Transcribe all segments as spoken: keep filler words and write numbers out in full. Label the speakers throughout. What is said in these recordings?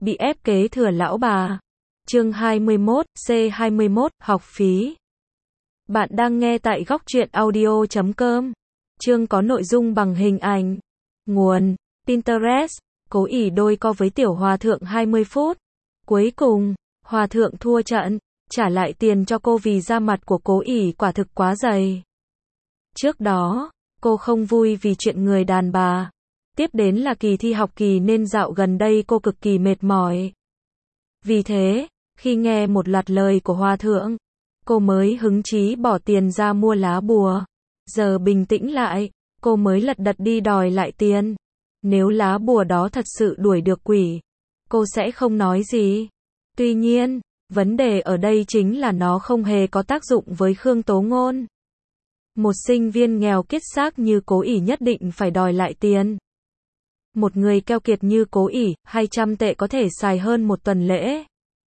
Speaker 1: bị ép kế thừa lão bà. Chương hai mươi mốt, C hai mươi mốt, học phí. Bạn đang nghe tại góc truyện audio chấm com. Chương có nội dung bằng hình ảnh. Nguồn: Pinterest. Cố ỷ đôi co với tiểu hòa thượng hai mươi phút. Cuối cùng, hòa thượng thua trận, trả lại tiền cho cô vì da mặt của cố ỷ quả thực quá dày. Trước đó, cô không vui vì chuyện người đàn bà. Tiếp đến là kỳ thi học kỳ nên dạo gần đây cô cực kỳ mệt mỏi. Vì thế, khi nghe một loạt lời của hòa thượng, cô mới hứng chí bỏ tiền ra mua lá bùa. Giờ bình tĩnh lại, cô mới lật đật đi đòi lại tiền. Nếu lá bùa đó thật sự đuổi được quỷ, cô sẽ không nói gì. Tuy nhiên, vấn đề ở đây chính là nó không hề có tác dụng với Khương Tố Ngôn. Một sinh viên nghèo kiết xác như cố ỷ nhất định phải đòi lại tiền. Một người keo kiệt như cố ỷ, hai trăm tệ có thể xài hơn một tuần lễ.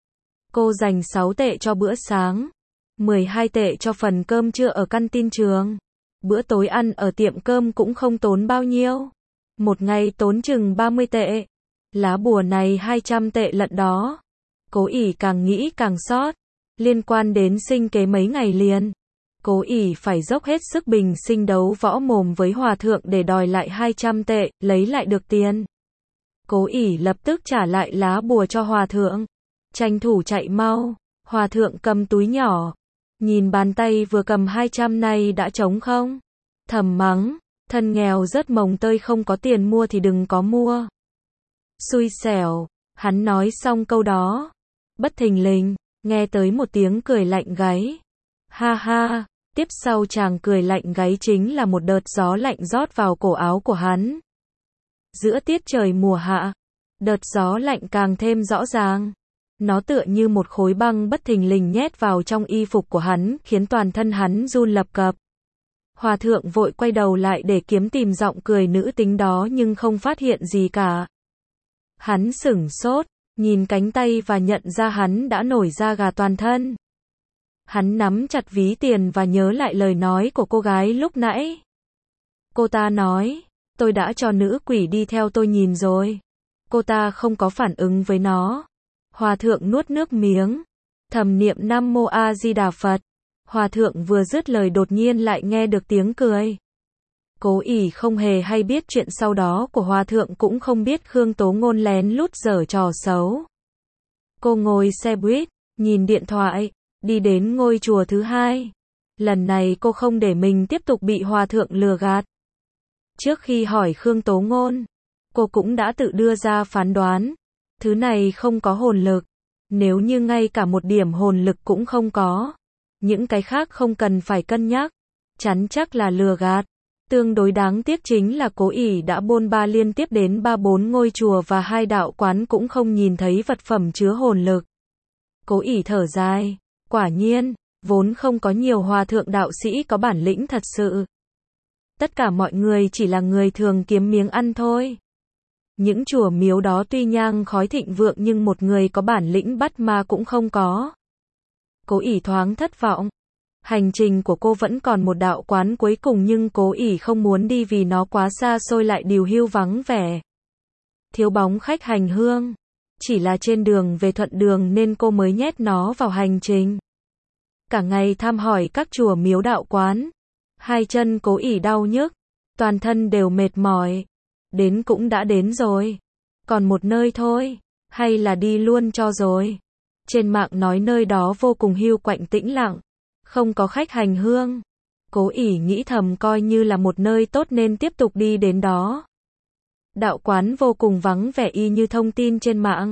Speaker 1: Cô dành sáu tệ cho bữa sáng, mười hai tệ cho phần cơm trưa ở căn tin trường. Bữa tối ăn ở tiệm cơm cũng không tốn bao nhiêu. Một ngày tốn chừng ba mươi tệ. Lá bùa này hai trăm tệ lận đó. Cố ỷ càng nghĩ càng xót. Liên quan đến sinh kế mấy ngày liền, cố ỷ phải dốc hết sức bình sinh đấu võ mồm với hòa thượng để đòi lại hai trăm tệ, lấy lại được tiền. Cố ỷ lập tức trả lại lá bùa cho hòa thượng. Tranh thủ chạy mau. Hòa thượng cầm túi nhỏ. Nhìn bàn tay vừa cầm hai trăm này đã trống không? Thầm mắng, thân nghèo rất mồng tơi không có tiền mua thì đừng có mua. Xui xẻo, hắn nói xong câu đó. Bất thình lình, nghe tới một tiếng cười lạnh gáy. Ha ha, tiếp sau chàng cười lạnh gáy chính là một đợt gió lạnh rót vào cổ áo của hắn. Giữa tiết trời mùa hạ, đợt gió lạnh càng thêm rõ ràng. Nó tựa như một khối băng bất thình lình nhét vào trong y phục của hắn, khiến toàn thân hắn run lập cập. Hòa thượng vội quay đầu lại để kiếm tìm giọng cười nữ tính đó nhưng không phát hiện gì cả. Hắn sửng sốt, nhìn cánh tay và nhận ra hắn đã nổi da gà toàn thân. Hắn nắm chặt ví tiền và nhớ lại lời nói của cô gái lúc nãy. Cô ta nói, tôi đã cho nữ quỷ đi theo tôi nhìn rồi. Cô ta không có phản ứng với nó. Hòa thượng nuốt nước miếng, thầm niệm Nam Mô A Di Đà Phật. Hòa thượng vừa dứt lời đột nhiên lại nghe được tiếng cười. Cố ỷ không hề hay biết chuyện sau đó của hòa thượng, cũng không biết Khương Tố Ngôn lén lút giở trò xấu. Cô ngồi xe buýt, nhìn điện thoại, đi đến ngôi chùa thứ hai. Lần này cô không để mình tiếp tục bị hòa thượng lừa gạt. Trước khi hỏi Khương Tố Ngôn, cô cũng đã tự đưa ra phán đoán. Thứ này không có hồn lực. Nếu như ngay cả một điểm hồn lực cũng không có, những cái khác không cần phải cân nhắc, chắn chắc là lừa gạt. Tương đối đáng tiếc chính là cố ỷ đã bôn ba liên tiếp đến ba bốn ngôi chùa và hai đạo quán cũng không nhìn thấy vật phẩm chứa hồn lực. Cố ỷ thở dài, quả nhiên, vốn không có nhiều hòa thượng đạo sĩ có bản lĩnh thật sự. Tất cả mọi người chỉ là người thường kiếm miếng ăn thôi. Những chùa miếu đó tuy nhang khói thịnh vượng nhưng một người có bản lĩnh bắt ma cũng không có. Cố ỷ thoáng thất vọng. Hành trình của cô vẫn còn một đạo quán cuối cùng nhưng cố ỷ không muốn đi vì nó quá xa xôi lại điều hưu vắng vẻ. Thiếu bóng khách hành hương. Chỉ là trên đường về thuận đường nên cô mới nhét nó vào hành trình. Cả ngày thăm hỏi các chùa miếu đạo quán. Hai chân cố ỷ đau nhức. Toàn thân đều mệt mỏi. Đến cũng đã đến rồi. Còn một nơi thôi. Hay là đi luôn cho rồi. Trên mạng nói nơi đó vô cùng hiu quạnh tĩnh lặng. Không có khách hành hương. Cố ỷ nghĩ thầm coi như là một nơi tốt nên tiếp tục đi đến đó. Đạo quán vô cùng vắng vẻ y như thông tin trên mạng.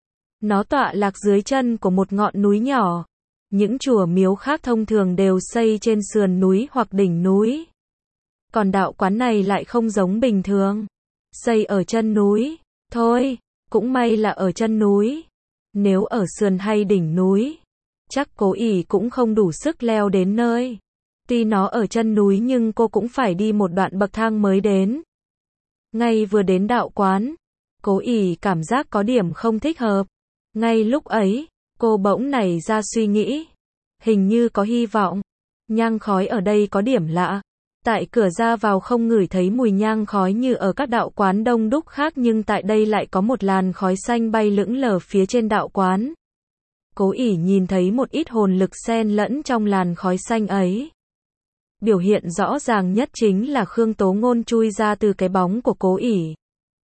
Speaker 1: Nó tọa lạc dưới chân của một ngọn núi nhỏ. Những chùa miếu khác thông thường đều xây trên sườn núi hoặc đỉnh núi. Còn đạo quán này lại không giống bình thường. Xây ở chân núi. Thôi, cũng may là ở chân núi. Nếu ở sườn hay đỉnh núi, chắc cố ỷ cũng không đủ sức leo đến nơi. Tuy nó ở chân núi nhưng cô cũng phải đi một đoạn bậc thang mới đến. Ngay vừa đến đạo quán, cố ỷ cảm giác có điểm không thích hợp. Ngay lúc ấy, cô bỗng nảy ra suy nghĩ. Hình như có hy vọng. Nhang khói ở đây có điểm lạ. Tại cửa ra vào không ngửi thấy mùi nhang khói như ở các đạo quán đông đúc khác, nhưng tại đây lại có một làn khói xanh bay lững lờ phía trên đạo quán. Cố ỷ nhìn thấy một ít hồn lực xen lẫn trong làn khói xanh ấy. Biểu hiện rõ ràng nhất chính là Khương Tố Ngôn chui ra từ cái bóng của Cố ỷ.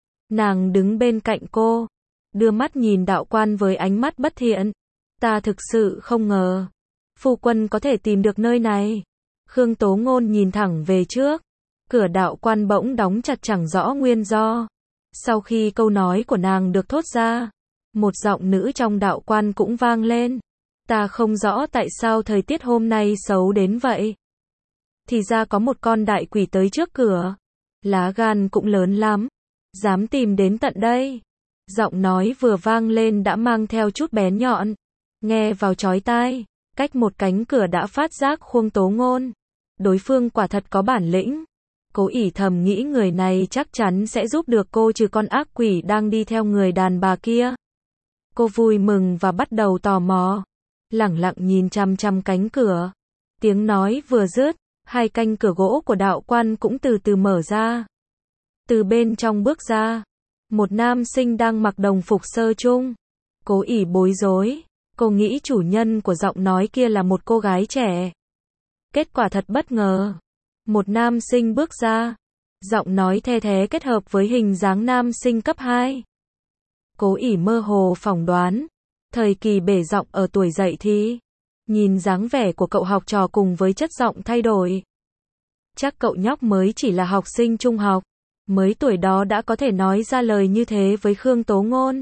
Speaker 1: Nàng đứng bên cạnh cô, đưa mắt nhìn đạo quan với ánh mắt bất thiện. Ta thực sự không ngờ, phu quân có thể tìm được nơi này. Khương Tố Ngôn nhìn thẳng về trước, cửa đạo quan bỗng đóng chặt chẳng rõ nguyên do. Sau khi câu nói của nàng được thốt ra, một giọng nữ trong đạo quan cũng vang lên. Ta không rõ tại sao thời tiết hôm nay xấu đến vậy. Thì ra có một con đại quỷ tới trước cửa. Lá gan cũng lớn lắm, dám tìm đến tận đây. Giọng nói vừa vang lên đã mang theo chút bén nhọn, nghe vào chói tai. Cách một cánh cửa đã phát giác Khương Tố Ngôn. Đối phương quả thật có bản lĩnh. Cố ỷ thầm nghĩ người này chắc chắn sẽ giúp được cô trừ con ác quỷ đang đi theo người đàn bà kia. Cô vui mừng và bắt đầu tò mò, lẳng lặng nhìn chăm chăm cánh cửa. Tiếng nói vừa dứt, hai cánh cửa gỗ của đạo quan cũng từ từ mở ra. Từ bên trong bước ra một nam sinh đang mặc đồng phục sơ trung. Cố ỷ bối rối, cô nghĩ chủ nhân của giọng nói kia là một cô gái trẻ. Kết quả thật bất ngờ, một nam sinh bước ra, giọng nói the thé kết hợp với hình dáng nam sinh cấp hai. Cố ỷ mơ hồ phỏng đoán, thời kỳ bể giọng ở tuổi dậy thì, nhìn dáng vẻ của cậu học trò cùng với chất giọng thay đổi. Chắc cậu nhóc mới chỉ là học sinh trung học, mới tuổi đó đã có thể nói ra lời như thế với Khương Tố Ngôn.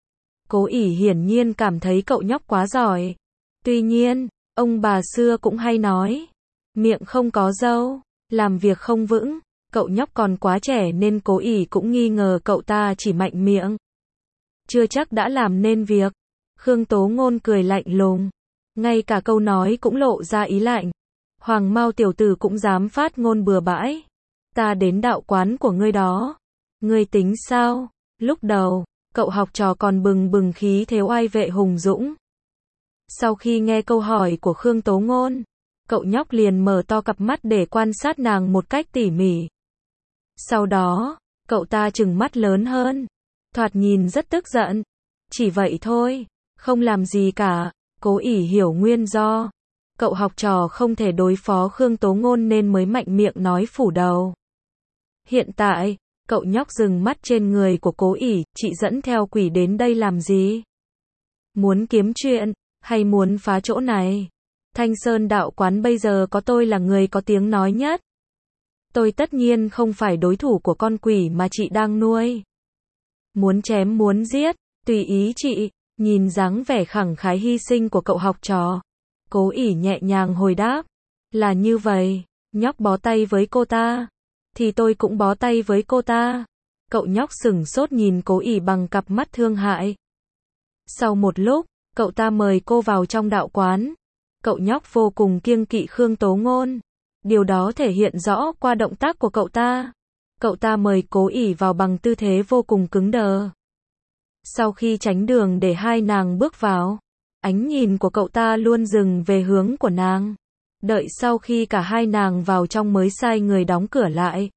Speaker 1: Cố ỷ hiển nhiên cảm thấy cậu nhóc quá giỏi. Tuy nhiên, ông bà xưa cũng hay nói, miệng không có râu, làm việc không vững. Cậu nhóc còn quá trẻ nên Cố ỷ cũng nghi ngờ cậu ta chỉ mạnh miệng, chưa chắc đã làm nên việc. Khương Tố Ngôn cười lạnh lùng, ngay cả câu nói cũng lộ ra ý lạnh. Hoàng Mao tiểu tử cũng dám phát ngôn bừa bãi. Ta đến đạo quán của ngươi đó, ngươi tính sao? Lúc đầu, cậu học trò còn bừng bừng khí thế oai vệ hùng dũng. Sau khi nghe câu hỏi của Khương Tố Ngôn, cậu nhóc liền mở to cặp mắt để quan sát nàng một cách tỉ mỉ. Sau đó, cậu ta trừng mắt lớn hơn, thoạt nhìn rất tức giận. Chỉ vậy thôi, không làm gì cả. Cố ỷ hiểu nguyên do. Cậu học trò không thể đối phó Khương Tố Ngôn nên mới mạnh miệng nói phủ đầu. Hiện tại, cậu nhóc dừng mắt trên người của Cố ỷ, chị dẫn theo quỷ đến đây làm gì? Muốn kiếm chuyện, hay muốn phá chỗ này? Thanh Sơn đạo quán bây giờ có tôi là người có tiếng nói nhất. Tôi tất nhiên không phải đối thủ của con quỷ mà chị đang nuôi. Muốn chém muốn giết, tùy ý chị. Nhìn dáng vẻ khẳng khái hy sinh của cậu học trò, Cố ỷ nhẹ nhàng hồi đáp. Là như vậy, nhóc bó tay với cô ta, thì tôi cũng bó tay với cô ta. Cậu nhóc sửng sốt nhìn Cố ỷ bằng cặp mắt thương hại. Sau một lúc, cậu ta mời cô vào trong đạo quán. Cậu nhóc vô cùng kiêng kỵ Khương Tố Ngôn. Điều đó thể hiện rõ qua động tác của cậu ta. Cậu ta mời Cố ỷ vào bằng tư thế vô cùng cứng đờ. Sau khi tránh đường để hai nàng bước vào, ánh nhìn của cậu ta luôn dừng về hướng của nàng. Đợi sau khi cả hai nàng vào trong mới sai người đóng cửa lại.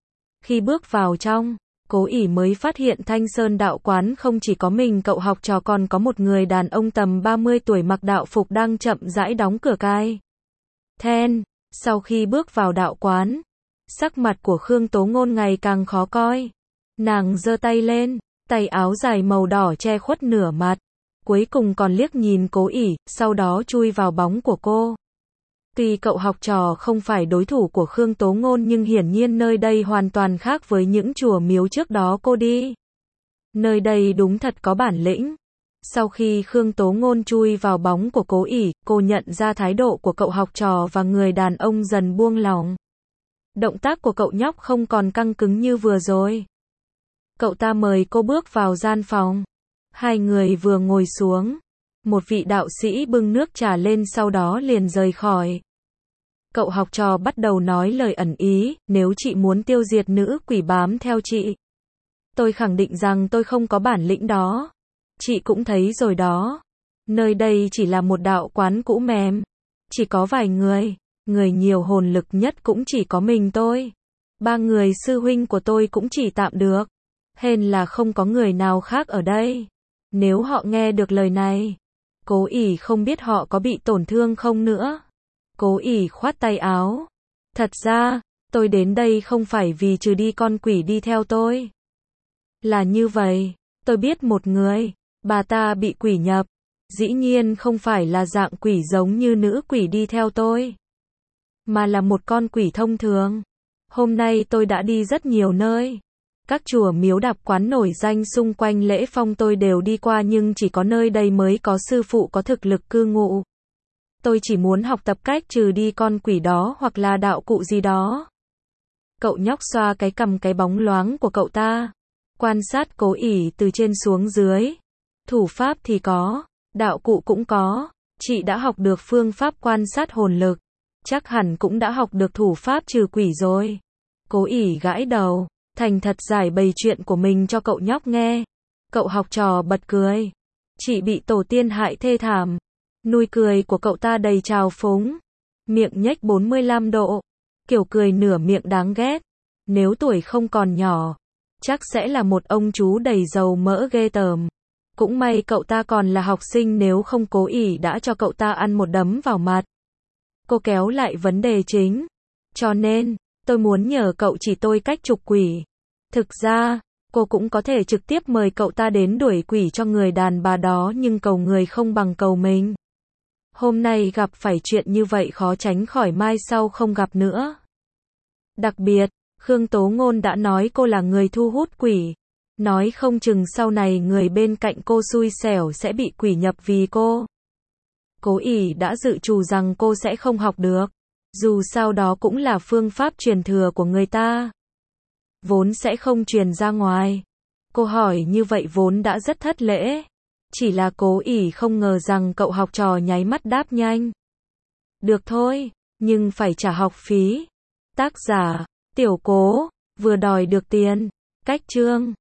Speaker 1: Khi bước vào trong, Cố ỷ mới phát hiện Thanh Sơn đạo quán không chỉ có mình cậu học trò, còn có một người đàn ông tầm ba mươi tuổi mặc đạo phục đang chậm rãi đóng cửa cai. Then, sau khi bước vào đạo quán, sắc mặt của Khương Tố Ngôn ngày càng khó coi. Nàng giơ tay lên, tay áo dài màu đỏ che khuất nửa mặt, cuối cùng còn liếc nhìn Cố ỷ, sau đó chui vào bóng của cô. Tuy cậu học trò không phải đối thủ của Khương Tố Ngôn nhưng hiển nhiên nơi đây hoàn toàn khác với những chùa miếu trước đó cô đi. Nơi đây đúng thật có bản lĩnh. Sau khi Khương Tố Ngôn chui vào bóng của Cố ỷ, cô nhận ra thái độ của cậu học trò và người đàn ông dần buông lỏng. Động tác của cậu nhóc không còn căng cứng như vừa rồi. Cậu ta mời cô bước vào gian phòng. Hai người vừa ngồi xuống, một vị đạo sĩ bưng nước trà lên sau đó liền rời khỏi. Cậu học trò bắt đầu nói lời ẩn ý, nếu chị muốn tiêu diệt nữ quỷ bám theo chị, tôi khẳng định rằng tôi không có bản lĩnh đó. Chị cũng thấy rồi đó. Nơi đây chỉ là một đạo quán cũ mềm, chỉ có vài người, người nhiều hồn lực nhất cũng chỉ có mình tôi. Ba người sư huynh của tôi cũng chỉ tạm được. Hên là không có người nào khác ở đây. Nếu họ nghe được lời này, Cố ỉ không biết họ có bị tổn thương không nữa. Cố ỉ khoát tay áo. Thật ra, tôi đến đây không phải vì trừ đi con quỷ đi theo tôi. Là như vậy, tôi biết một người, bà ta bị quỷ nhập. Dĩ nhiên không phải là dạng quỷ giống như nữ quỷ đi theo tôi, mà là một con quỷ thông thường. Hôm nay tôi đã đi rất nhiều nơi. Các chùa miếu đạp quán nổi danh xung quanh Lễ Phong tôi đều đi qua, nhưng chỉ có nơi đây mới có sư phụ có thực lực cư ngụ. Tôi chỉ muốn học tập cách trừ đi con quỷ đó hoặc là đạo cụ gì đó. Cậu nhóc xoa cái cằm cái bóng loáng của cậu ta. Quan sát Cố ỉ từ trên xuống dưới. Thủ pháp thì có, đạo cụ cũng có. Chị đã học được phương pháp quan sát hồn lực. Chắc hẳn cũng đã học được thủ pháp trừ quỷ rồi. Cố ỉ gãi đầu, thành thật giải bày chuyện của mình cho cậu nhóc nghe. Cậu học trò bật cười. Chị bị tổ tiên hại thê thảm. Nui cười của cậu ta đầy trào phúng. Miệng nhếch bốn mươi lăm độ. Kiểu cười nửa miệng đáng ghét. Nếu tuổi không còn nhỏ, chắc sẽ là một ông chú đầy dầu mỡ ghê tởm. Cũng may cậu ta còn là học sinh, nếu không Cố ỉ đã cho cậu ta ăn một đấm vào mặt. Cô kéo lại vấn đề chính. Cho nên, tôi muốn nhờ cậu chỉ tôi cách trục quỷ. Thực ra, cô cũng có thể trực tiếp mời cậu ta đến đuổi quỷ cho người đàn bà đó, nhưng cầu người không bằng cầu mình. Hôm nay gặp phải chuyện như vậy khó tránh khỏi mai sau không gặp nữa. Đặc biệt, Khương Tố Ngôn đã nói cô là người thu hút quỷ. Nói không chừng sau này người bên cạnh cô xui xẻo sẽ bị quỷ nhập vì cô. Cố ỉ đã dự trù rằng cô sẽ không học được. Dù sao đó cũng là phương pháp truyền thừa của người ta, vốn sẽ không truyền ra ngoài. Cô hỏi như vậy vốn đã rất thất lễ. Chỉ là Cố ỉ không ngờ rằng cậu học trò nháy mắt đáp nhanh. Được thôi, nhưng phải trả học phí. Tác giả, Tiểu Cố, vừa đòi được tiền. Cách chương